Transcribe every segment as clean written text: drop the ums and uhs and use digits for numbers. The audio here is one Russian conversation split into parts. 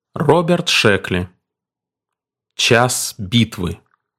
Роберт Шекли. Час битвы.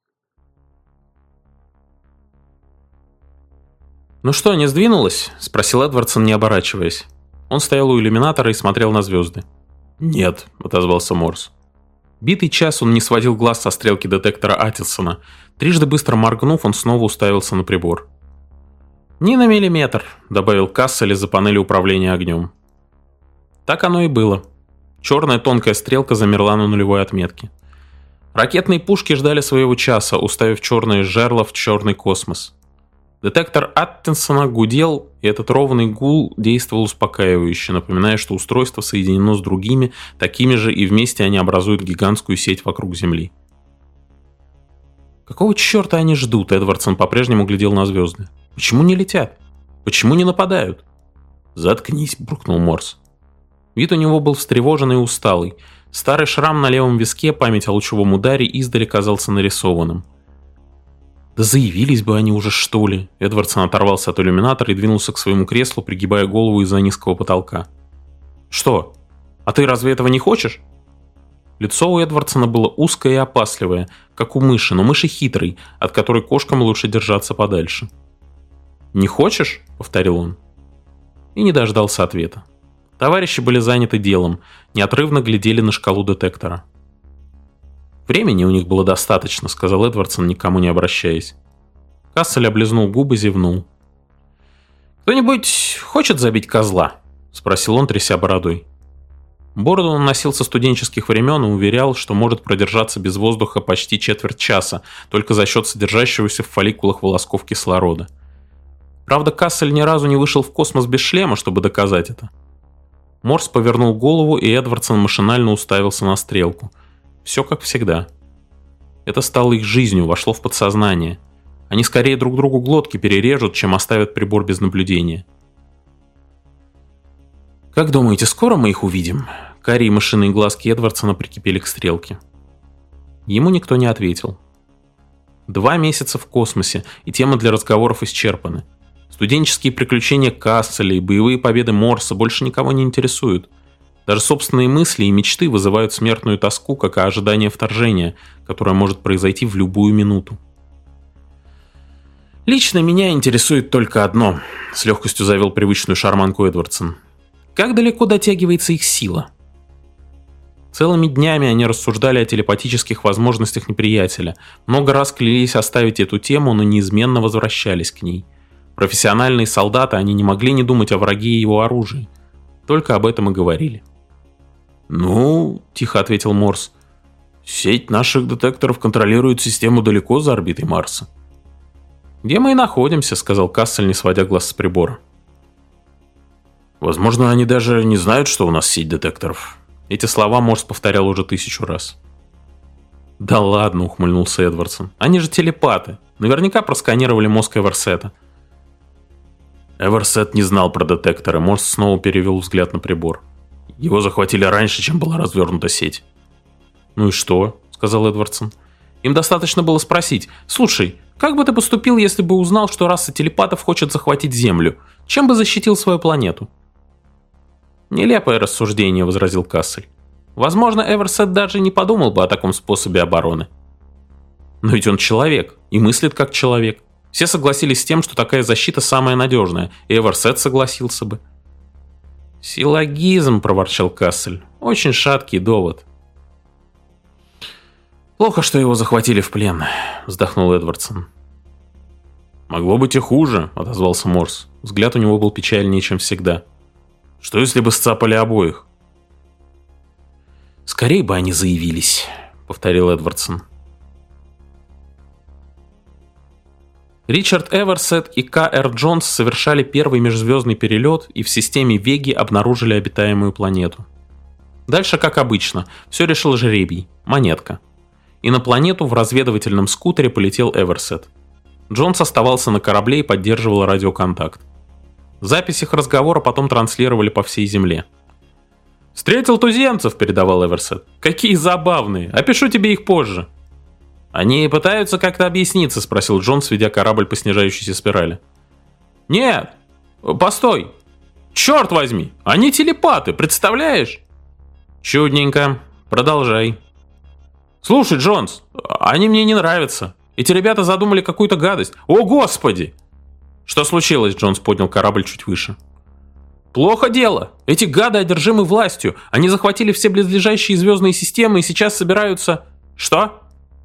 «Ну что, не сдвинулось?» – спросил Эдвардсон, не оборачиваясь. Он стоял у иллюминатора и смотрел на звезды. «Нет», – отозвался Морс. Битый час он не сводил глаз со стрелки детектора Аттисона. Трижды быстро моргнув, он снова уставился на прибор. «Ни на миллиметр», – добавил Кассель из-за панели управления огнем. Так оно и было. Черная тонкая стрелка замерла на нулевой отметке. Ракетные пушки ждали своего часа, уставив черные жерла в черный космос. Детектор Аттисона гудел, и этот ровный гул действовал успокаивающе, напоминая, что устройство соединено с другими, такими же, и вместе они образуют гигантскую сеть вокруг Земли. Какого черта они ждут? Эдвардсон по-прежнему глядел на звезды. Почему не летят? Почему не нападают? «Заткнись», — буркнул Морс. Вид у него был встревоженный и усталый. Старый шрам на левом виске, память о лучевом ударе, издали казался нарисованным. «Да заявились бы они уже, что ли?» Эдвардсон оторвался от иллюминатора и двинулся к своему креслу, пригибая голову из-за низкого потолка. «Что? А ты разве этого не хочешь?» Лицо у Эдвардсона было узкое и опасливое, как у мыши, но мыши хитрой, от которой кошкам лучше держаться подальше. «Не хочешь?» — повторил он. И не дождался ответа. Товарищи были заняты делом, неотрывно глядели на шкалу детектора. «Времени у них было достаточно», — сказал Эдвардсон, никому не обращаясь. Кассель облизнул губы, зевнул. «Кто-нибудь хочет забить козла?» — спросил он, тряся бородой. Бороду он носил со студенческих времен и уверял, что может продержаться без воздуха почти четверть часа, только за счет содержащегося в фолликулах волосков кислорода. Правда, Кассель ни разу не вышел в космос без шлема, чтобы доказать это. Морс повернул голову, и Эдвардсон машинально уставился на стрелку. Все как всегда. Это стало их жизнью, вошло в подсознание. Они скорее друг другу глотки перережут, чем оставят прибор без наблюдения. «Как думаете, скоро мы их увидим?» Карие мышиные глазки Эдвардсона прикипели к стрелке. Ему никто не ответил. 2 месяца в космосе, и темы для разговоров исчерпаны. Студенческие приключения Касселя и боевые победы Морса больше никого не интересуют. Даже собственные мысли и мечты вызывают смертную тоску, как и ожидание вторжения, которое может произойти в любую минуту. «Лично меня интересует только одно», — с легкостью завел привычную шарманку Эдвардсон. «Как далеко дотягивается их сила?» Целыми днями они рассуждали о телепатических возможностях неприятеля, много раз клялись оставить эту тему, но неизменно возвращались к ней. Профессиональные солдаты, они не могли не думать о враге и его оружии. Только об этом и говорили. «Ну, — тихо ответил Морс, — сеть наших детекторов контролирует систему далеко за орбитой Марса». «Где мы и находимся», — сказал Кассель, не сводя глаз с прибора. «Возможно, они даже не знают, что у нас сеть детекторов». Эти слова Морс повторял уже 1000 раз. «Да ладно», — ухмыльнулся Эдвардсон. «Они же телепаты. Наверняка просканировали мозг Эверсета». Эверсет не знал про детекторы. Морс снова перевел взгляд на прибор. Его захватили раньше, чем была развернута сеть. «Ну и что?» — сказал Эдвардсон. «Им достаточно было спросить: слушай, как бы ты поступил, если бы узнал, что раса телепатов хочет захватить Землю? Чем бы защитил свою планету?» «Нелепое рассуждение», — возразил Кассель. «Возможно, Эверсет даже не подумал бы о таком способе обороны». «Но ведь он человек и мыслит как человек. Все согласились с тем, что такая защита самая надежная, и Эверсет согласился бы». «Силлогизм», — проворчал Кассель. «Очень шаткий довод». «Плохо, что его захватили в плен», — вздохнул Эдвардсон. «Могло быть и хуже», — отозвался Морс. Взгляд у него был печальнее, чем всегда. «Что, если бы сцапали обоих?» «Скорей бы они заявились», — повторил Эдвардсон. Ричард Эверсет и К.Р. Джонс совершали первый межзвездный перелет и в системе Веги обнаружили обитаемую планету. Дальше, как обычно, все решил жребий, монетка. И на планету в разведывательном скутере полетел Эверсет. Джонс оставался на корабле и поддерживал радиоконтакт. Запись их разговора потом транслировали по всей Земле. «Встретил туземцев», — передавал Эверсет. «Какие забавные! Опишу тебе их позже». «Они пытаются как-то объясниться?» — спросил Джонс, ведя корабль по снижающейся спирали. «Нет! Постой! Черт возьми! Они телепаты, представляешь?» «Чудненько. Продолжай. Слушай, Джонс, они мне не нравятся. Эти ребята задумали какую-то гадость. О, Господи! Что случилось? Джонс поднял корабль чуть выше. Плохо дело. Эти гады одержимы властью. Они захватили все близлежащие звездные системы и сейчас собираются... Что?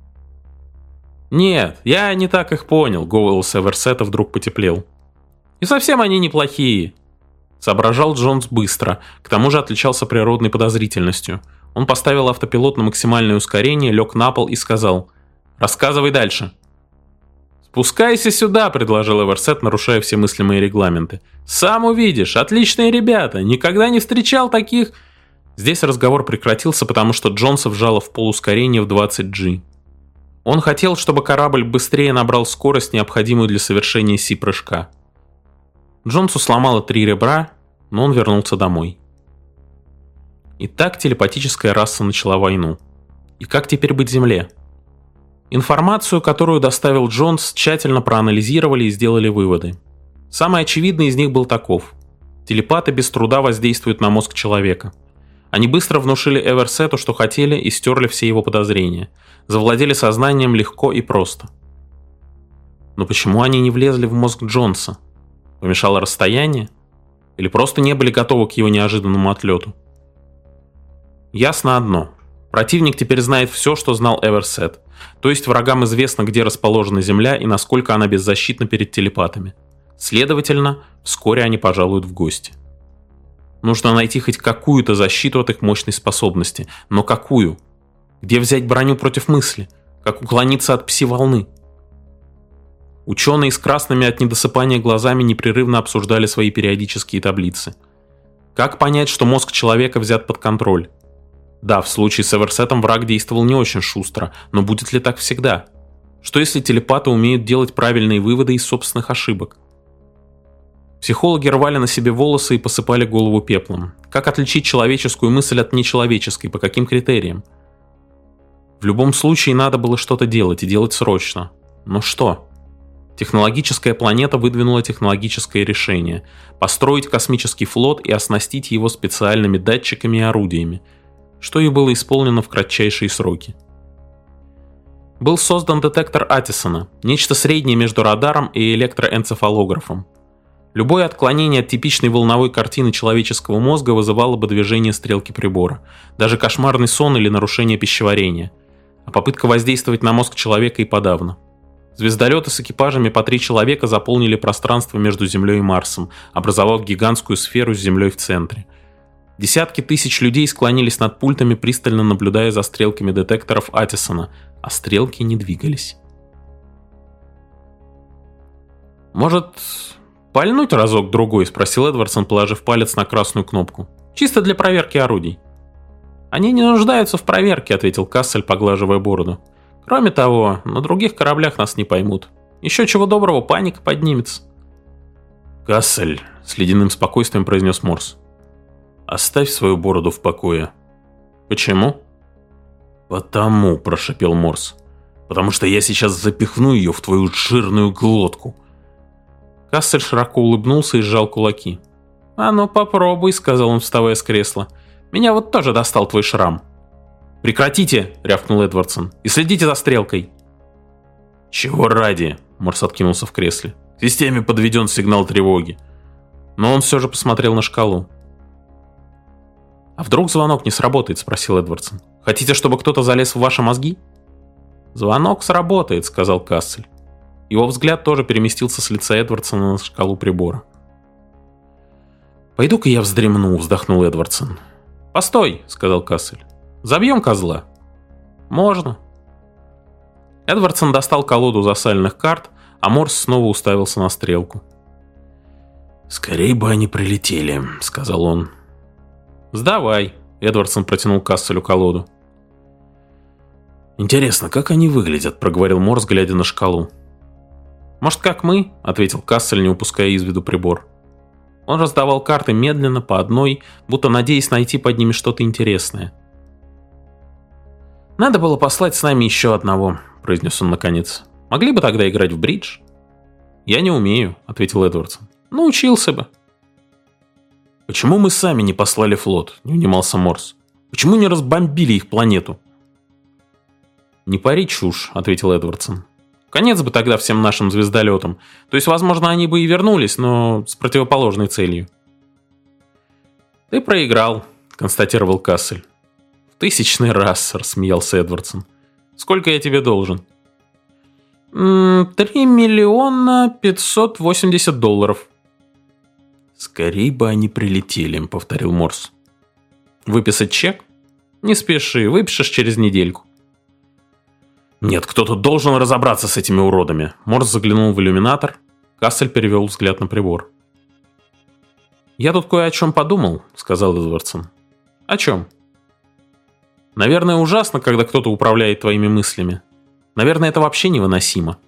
Нет, я не так их понял. Голос Эверсета вдруг потеплел. И совсем они неплохие. Соображал Джонс быстро. К тому же отличался природной подозрительностью. Он поставил автопилот на максимальное ускорение, лег на пол и сказал: «Рассказывай дальше». «Спускайся сюда», — предложил Эверсет, нарушая все мыслимые регламенты. «Сам увидишь, отличные ребята, никогда не встречал таких...» Здесь разговор прекратился, потому что Джонса вжало в полускорение в 20G. Он хотел, чтобы корабль быстрее набрал скорость, необходимую для совершения Си-прыжка. Джонсу сломало 3 ребра, но он вернулся домой. И так телепатическая раса начала войну. И как теперь быть Земле? Информацию, которую доставил Джонс, тщательно проанализировали и сделали выводы. Самый очевидный из них был таков. Телепаты без труда воздействуют на мозг человека. Они быстро внушили Эверсету, что хотели, и стерли все его подозрения. Завладели сознанием легко и просто. Но почему они не влезли в мозг Джонса? Помешало расстояние? Или просто не были готовы к его неожиданному отлету? Ясно одно. Противник теперь знает все, что знал Эверсет. То есть врагам известно, где расположена Земля и насколько она беззащитна перед телепатами. Следовательно, вскоре они пожалуют в гости. Нужно найти хоть какую-то защиту от их мощной способности. Но какую? Где взять броню против мысли? Как уклониться от пси-волны? Ученые с красными от недосыпания глазами непрерывно обсуждали свои периодические таблицы. Как понять, что мозг человека взят под контроль? Да, в случае с Эверсетом враг действовал не очень шустро, но будет ли так всегда? Что если телепаты умеют делать правильные выводы из собственных ошибок? Психологи рвали на себе волосы и посыпали голову пеплом. Как отличить человеческую мысль от нечеловеческой, по каким критериям? В любом случае надо было что-то делать, и делать срочно. Но что? Технологическая планета выдвинула технологическое решение – построить космический флот и оснастить его специальными датчиками и орудиями, что и было исполнено в кратчайшие сроки. Был создан детектор Атисона, нечто среднее между радаром и электроэнцефалографом. Любое отклонение от типичной волновой картины человеческого мозга вызывало бы движение стрелки прибора, даже кошмарный сон или нарушение пищеварения, а попытка воздействовать на мозг человека и подавно. Звездолеты с экипажами по 3 человека заполнили пространство между Землей и Марсом, образовав гигантскую сферу с Землей в центре. Десятки тысяч людей склонились над пультами, пристально наблюдая за стрелками детекторов Атисона, а стрелки не двигались. «Может, пальнуть разок-другой?» — спросил Эдвардсон, положив палец на красную кнопку. «Чисто для проверки орудий». «Они не нуждаются в проверке», — ответил Кассель, поглаживая бороду. «Кроме того, на других кораблях нас не поймут. Еще чего доброго, паника поднимется». «Кассель», — с ледяным спокойствием произнес Морс, — «оставь свою бороду в покое». «Почему?» «Потому», — прошепел Морс, — «потому что я сейчас запихну ее в твою жирную глотку». Кассель широко улыбнулся и сжал кулаки. «А ну попробуй», — сказал он, вставая с кресла. «Меня вот тоже достал твой шрам». «Прекратите!» — рявкнул Эдвардсон. «И следите за стрелкой!» «Чего ради?» — Морс откинулся в кресле. «К системе подведен сигнал тревоги». Но он все же посмотрел на шкалу. «А вдруг звонок не сработает?» — спросил Эдвардсон. «Хотите, чтобы кто-то залез в ваши мозги?» «Звонок сработает», — сказал Кассель. Его взгляд тоже переместился с лица Эдвардсона на шкалу прибора. «Пойду-ка я вздремну», — вздохнул Эдвардсон. «Постой», — сказал Кассель. «Забьем козла?» «Можно». Эдвардсон достал колоду засаленных карт, а Морс снова уставился на стрелку. «Скорей бы они прилетели», — сказал он. «Сдавай», — Эдвардсон протянул Касселю колоду. «Интересно, как они выглядят?» — проговорил Морс, глядя на шкалу. «Может, как мы?» — ответил Кассель, не упуская из виду прибор. Он раздавал карты медленно, по одной, будто надеясь найти под ними что-то интересное. «Надо было послать с нами еще одного», — произнес он наконец. «Могли бы тогда играть в бридж?» «Я не умею», — ответил Эдвардсон. «Научился бы». «Почему мы сами не послали флот?» — не унимался Морс. Почему не разбомбили их планету?» «Не пари чушь», — ответил Эдвардсон. «Конец бы тогда всем нашим звездолетам. То есть, возможно, они бы и вернулись, но с противоположной целью». «Ты проиграл», — констатировал Кассель. «В 1000-й раз», — рассмеялся Эдвардсон. «Сколько я тебе должен?» 3 580 000 $. «Скорей бы они прилетели», — повторил Морс. «Выписать чек? Не спеши, выпишешь через недельку». «Нет, кто-то должен разобраться с этими уродами». Морс заглянул в иллюминатор. Кассель перевел взгляд на прибор. «Я тут кое о чем подумал», — сказал Эдвардсон. «О чем?» «Наверное, ужасно, когда кто-то управляет твоими мыслями. Наверное, это вообще невыносимо».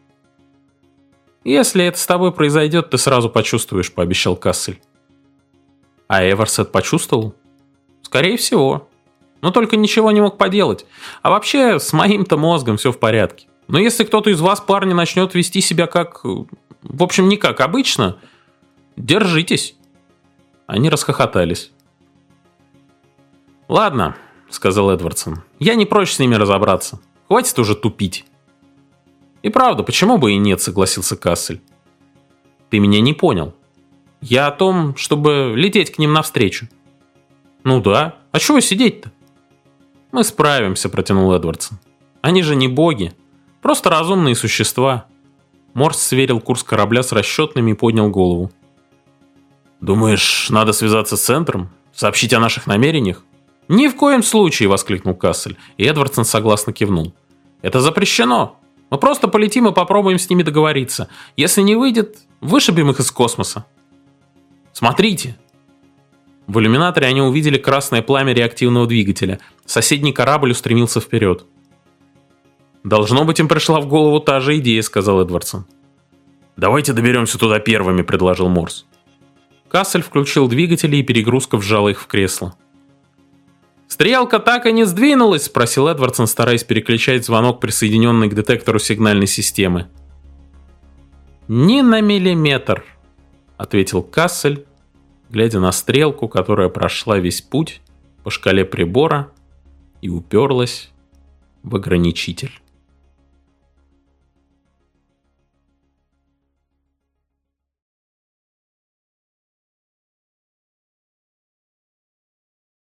«Если это с тобой произойдет, ты сразу почувствуешь», — пообещал Кассель. «А Эверсет почувствовал?» «Скорее всего. Но только ничего не мог поделать. А вообще, с моим-то мозгом все в порядке. Но если кто-то из вас, парни, начнет вести себя как... В общем, не как обычно, держитесь». Они расхохотались. «Ладно», — сказал Эдвардсон. «Я не прочь с ними разобраться. Хватит уже тупить». «И правда, почему бы и нет», — согласился Кассель. «Ты меня не понял. Я о том, чтобы лететь к ним навстречу». «Ну да. А чего сидеть-то?» «Мы справимся», — протянул Эдвардсон. «Они же не боги. Просто разумные существа». Морс сверил курс корабля с расчетными и поднял голову. «Думаешь, надо связаться с центром? Сообщить о наших намерениях?» «Ни в коем случае!» — воскликнул Кассель, и Эдвардсон согласно кивнул. «Это запрещено! Мы просто полетим и попробуем с ними договориться. Если не выйдет, вышибем их из космоса. Смотрите!» В иллюминаторе они увидели красное пламя реактивного двигателя. Соседний корабль устремился вперед. «Должно быть, им пришла в голову та же идея», — сказал Эдвардсон. «Давайте доберемся туда первыми», — предложил Морс. Кассель включил двигатели, и перегрузка вжала их в кресло. «Стрелка так и не сдвинулась?» — спросил Эдвардсон, стараясь переключать звонок, присоединенный к детектору сигнальной системы. «Ни на миллиметр», — ответил Кассель, глядя на стрелку, которая прошла весь путь по шкале прибора и уперлась в ограничитель.